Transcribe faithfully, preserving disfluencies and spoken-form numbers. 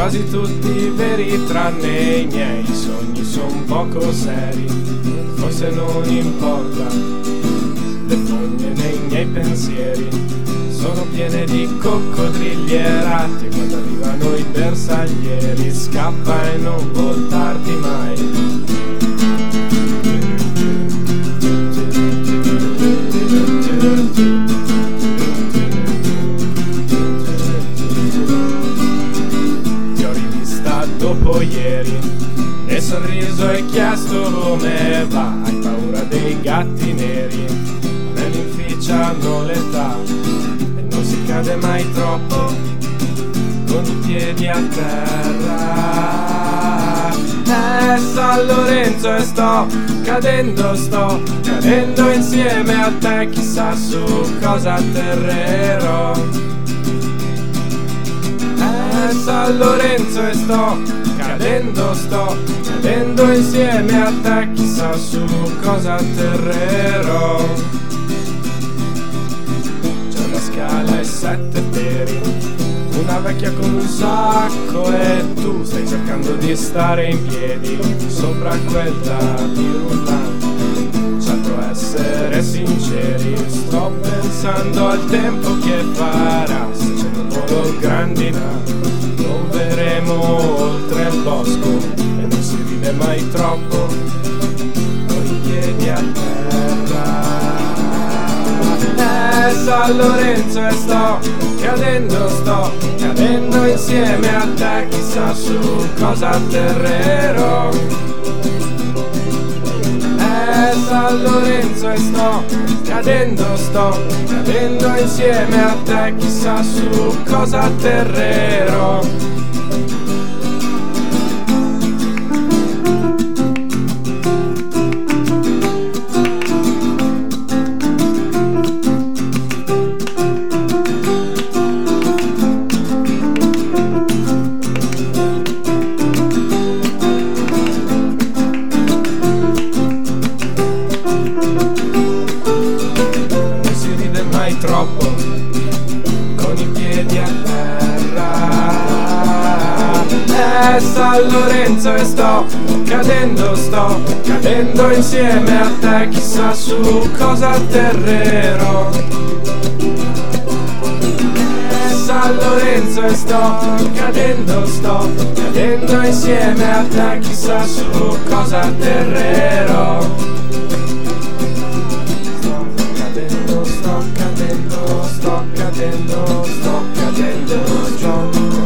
quasi tutti veri tranne i miei sogni son poco seri, forse non importa, le fogne nei miei pensieri sono piene di coccodriglierate, quando arrivano i bersaglieri scappa e non voltarti mai. Dopo ieri e sorriso e chiesto come va, hai paura dei gatti neri, a me mi inficiano l'età e non si cade mai troppo con i piedi a terra. Eh, San Lorenzo e sto cadendo, sto cadendo insieme a te, chissà su cosa atterrerò. Eh, San Lorenzo e sto cadendo, sto cadendo insieme a te, chissà su cosa atterrerò. C'è una scala e sette peri, una vecchia con un sacco e tu stai cercando di stare in piedi sopra quel tapirullante. Certo essere sinceri, sto pensando al tempo che farà, se c'è un volo grandinato non vedremo oltre il bosco e non si ride mai troppo con i piedi a terra. Eh, San Lorenzo e sto cadendo, sto cadendo insieme a te, chissà su cosa atterrerò. Eh, San Lorenzo e sto cadendo, sto cadendo insieme a te, chissà su cosa atterrerò. Troppo con i piedi a terra. Eh, San Lorenzo e sto cadendo, sto cadendo insieme a te, chissà su cosa atterrerò. Eh, San Lorenzo e sto cadendo, sto cadendo insieme a te, chissà su cosa atterrerò. Sto cadendo, sto cadendo, sto cadendo, sto